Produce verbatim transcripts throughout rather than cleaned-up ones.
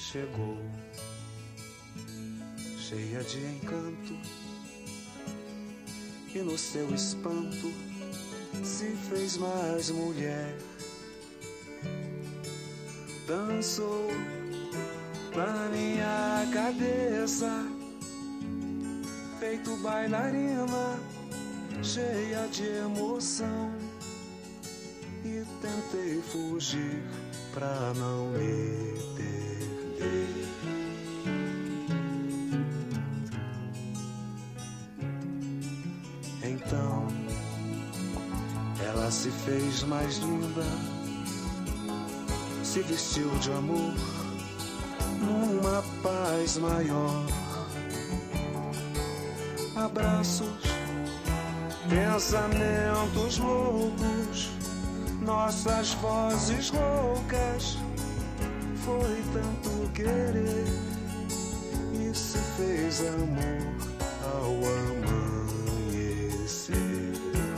chegou, cheia de encanto, e no seu espanto se fez mais mulher. Dançou na minha cabeça, feito bailarina, cheia de emoção, e tentei fugir pra não me perder. Então ela se fez mais linda, se vestiu de amor numa paz maior. Abraços, pensamentos loucos, nossas vozes roucas. Foi tanto querer e se fez amor ao amanhecer.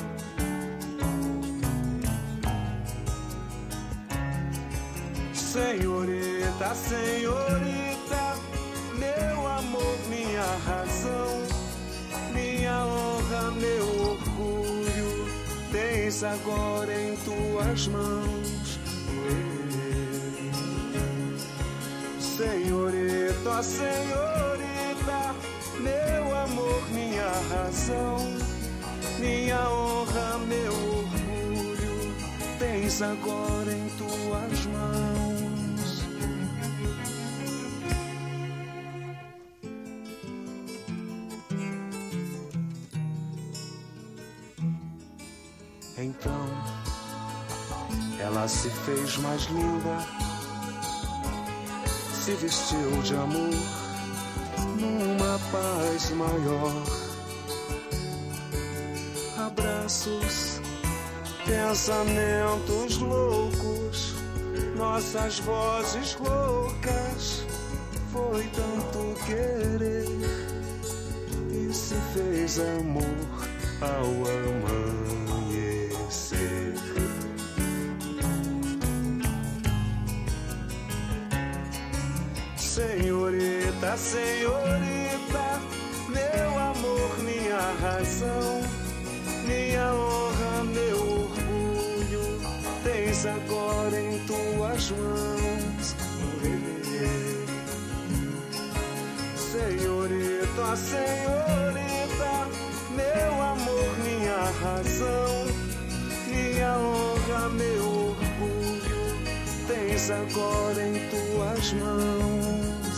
Senhorita, senhorita, meu amor, minha razão, minha honra, meu orgulho, tens agora em tuas mãos. Senhorita, senhorita, meu amor, minha razão, minha honra, meu orgulho, tens agora em tuas mãos. Então ela se fez mais linda, se vestiu de amor numa paz maior. Abraços, pensamentos loucos, nossas vozes roucas. Foi tanto querer e se fez amor ao amanhecer. Senhorita, senhorita, meu amor, minha razão, minha honra, meu orgulho, tens agora em tuas mãos. Senhorita, senhorita, meu amor, minha razão, minha honra, meu orgulho, tens agora em tuas mãos.